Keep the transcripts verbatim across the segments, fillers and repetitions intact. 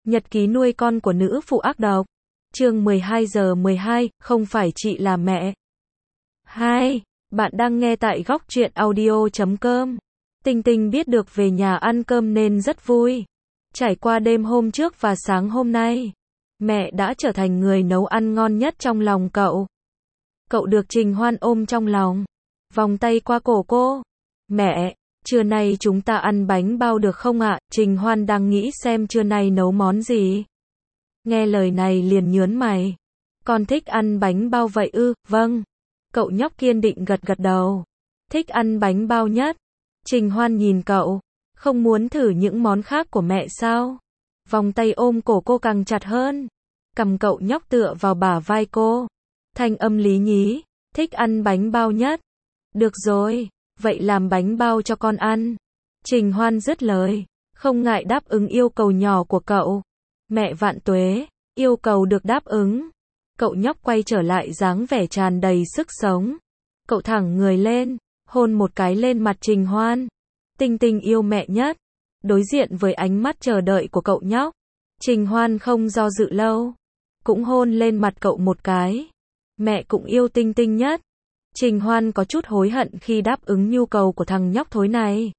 Nhật ký nuôi con của nữ phụ ác độc. Chương mười hai giờ mười hai, không phải chị là mẹ. Hai, bạn đang nghe tại góc truyện audio chấm com. Tinh Tinh biết được về nhà ăn cơm nên rất vui. Trải qua đêm hôm trước và sáng hôm nay, mẹ đã trở thành người nấu ăn ngon nhất trong lòng cậu. Cậu được Trình Hoan ôm trong lòng, vòng tay qua cổ cô. Mẹ, trưa nay chúng ta ăn bánh bao được không ạ? Trình Hoan đang nghĩ xem trưa nay nấu món gì. Nghe lời này liền nhớn mày. Con thích ăn bánh bao vậy ư? Vâng. Cậu nhóc kiên định gật gật đầu. Thích ăn bánh bao nhất. Trình Hoan nhìn cậu. Không muốn thử những món khác của mẹ sao? Vòng tay ôm cổ cô càng chặt hơn. Cầm cậu nhóc tựa vào bả vai cô. Thanh âm lý nhí. Thích ăn bánh bao nhất. Được rồi, vậy làm bánh bao cho con ăn. Trình Hoan dứt lời. Không ngại đáp ứng yêu cầu nhỏ của cậu. Mẹ vạn tuế, yêu cầu được đáp ứng. Cậu nhóc quay trở lại dáng vẻ tràn đầy sức sống. Cậu thẳng người lên, hôn một cái lên mặt Trình Hoan. Tinh Tinh yêu mẹ nhất. Đối diện với ánh mắt chờ đợi của cậu nhóc, Trình Hoan không do dự lâu, cũng hôn lên mặt cậu một cái. Mẹ cũng yêu Tinh Tinh nhất. Trình Hoan có chút hối hận khi đáp ứng nhu cầu của thằng nhóc thối này.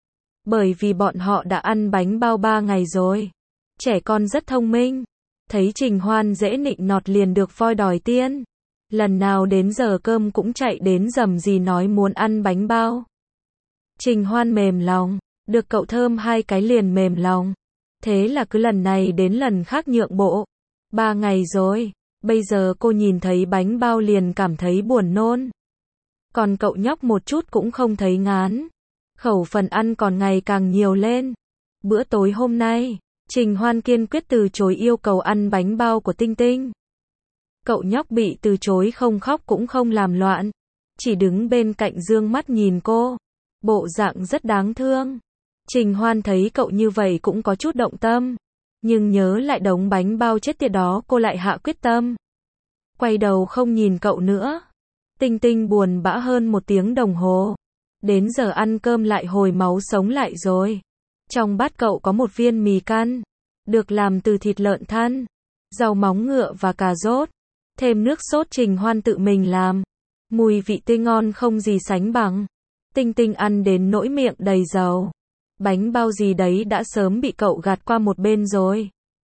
Bởi vì bọn họ đã ăn bánh bao ba ngày rồi. Trẻ con rất thông minh. Thấy Trình Hoan dễ nịnh nọt liền được voi đòi tiên. Lần nào đến giờ cơm cũng chạy đến rầm rì nói muốn ăn bánh bao. Trình Hoan mềm lòng. Được cậu thơm hai cái liền mềm lòng. Thế là cứ lần này đến lần khác nhượng bộ. Ba ngày rồi. Bây giờ cô nhìn thấy bánh bao liền cảm thấy buồn nôn. Còn cậu nhóc một chút cũng không thấy ngán. Khẩu phần ăn còn ngày càng nhiều lên. Bữa tối hôm nay, Trình Hoan kiên quyết từ chối yêu cầu ăn bánh bao của Tinh Tinh. Cậu nhóc bị từ chối không khóc cũng không làm loạn. Chỉ đứng bên cạnh dương mắt nhìn cô. Bộ dạng rất đáng thương. Trình Hoan thấy cậu như vậy cũng có chút động tâm. Nhưng nhớ lại đống bánh bao chết tiệt đó cô lại hạ quyết tâm. Quay đầu không nhìn cậu nữa. Tinh Tinh buồn bã hơn một tiếng đồng hồ. Đến giờ ăn cơm lại hồi máu sống lại rồi. Trong bát cậu có một viên mì căn, được làm từ thịt lợn than, rau móng ngựa và cà rốt. Thêm nước sốt Trình Hoan tự mình làm. Mùi vị tươi ngon không gì sánh bằng. Tinh Tinh ăn đến nỗi miệng đầy dầu. Bánh bao gì đấy đã sớm bị cậu gạt qua một bên rồi.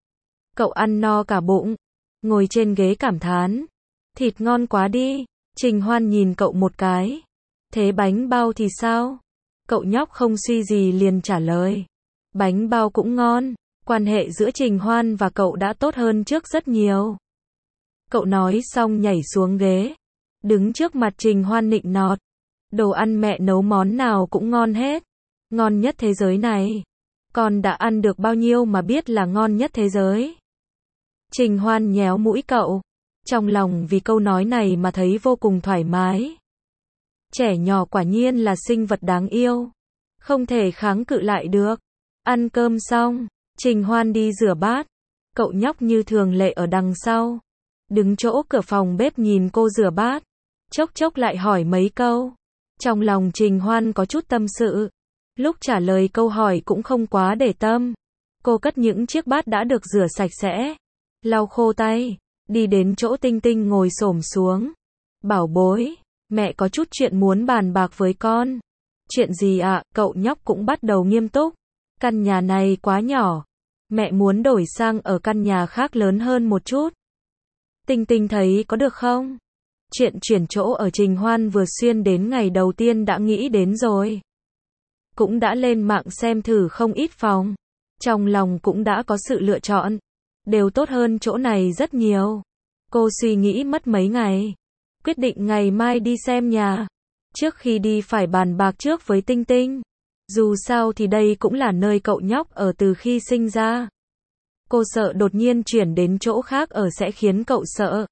Cậu ăn no cả bụng. Ngồi trên ghế cảm thán. Thịt ngon quá đi. Trình Hoan nhìn cậu một cái. Thế bánh bao thì sao? Cậu nhóc không suy gì liền trả lời. Bánh bao cũng ngon. Quan hệ giữa Trình Hoan và cậu đã tốt hơn trước rất nhiều. Cậu nói xong nhảy xuống ghế. Đứng trước mặt Trình Hoan nịnh nọt. Đồ ăn mẹ nấu món nào cũng ngon hết. Ngon nhất thế giới này. Con đã ăn được bao nhiêu mà biết là ngon nhất thế giới? Trình Hoan nhéo mũi cậu. Trong lòng vì câu nói này mà thấy vô cùng thoải mái. Trẻ nhỏ quả nhiên là sinh vật đáng yêu. Không thể kháng cự lại được. Ăn cơm xong, Trình Hoan đi rửa bát. Cậu nhóc như thường lệ ở đằng sau. Đứng chỗ cửa phòng bếp nhìn cô rửa bát. Chốc chốc lại hỏi mấy câu. Trong lòng Trình Hoan có chút tâm sự. Lúc trả lời câu hỏi cũng không quá để tâm. Cô cất những chiếc bát đã được rửa sạch sẽ. Lau khô tay. Đi đến chỗ Tinh Tinh ngồi xổm xuống. Bảo bối, mẹ có chút chuyện muốn bàn bạc với con. Chuyện gì ạ? Cậu nhóc cũng bắt đầu nghiêm túc. Căn nhà này quá nhỏ. Mẹ muốn đổi sang ở căn nhà khác lớn hơn một chút. Tinh Tinh thấy có được không? Chuyện chuyển chỗ ở Trình Hoan vừa xuyên đến ngày đầu tiên đã nghĩ đến rồi. Cũng đã lên mạng xem thử không ít phòng. Trong lòng cũng đã có sự lựa chọn. Đều tốt hơn chỗ này rất nhiều. Cô suy nghĩ mất mấy ngày. Quyết định ngày mai đi xem nhà. Trước khi đi phải bàn bạc trước với Tinh Tinh. Dù sao thì đây cũng là nơi cậu nhóc ở từ khi sinh ra. Cô sợ đột nhiên chuyển đến chỗ khác ở sẽ khiến cậu sợ.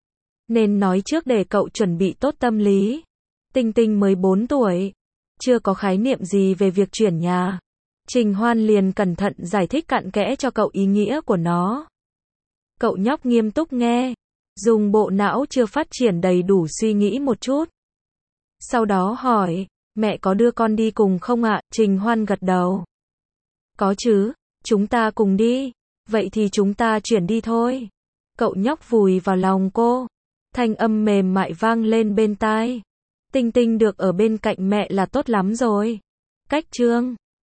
Nên nói trước để cậu chuẩn bị tốt tâm lý. Tinh Tinh mới bốn tuổi. Chưa có khái niệm gì về việc chuyển nhà. Trình Hoan liền cẩn thận giải thích cặn kẽ cho cậu ý nghĩa của nó. Cậu nhóc nghiêm túc nghe. Dùng bộ não chưa phát triển đầy đủ suy nghĩ một chút. Sau đó hỏi, mẹ có đưa con đi cùng không ạ? Trình Hoan gật đầu. Có chứ, chúng ta cùng đi. Vậy thì chúng ta chuyển đi thôi. Cậu nhóc vùi vào lòng cô. Thanh âm mềm mại vang lên bên tai. Tinh Tinh được ở bên cạnh mẹ là tốt lắm rồi. Cách chương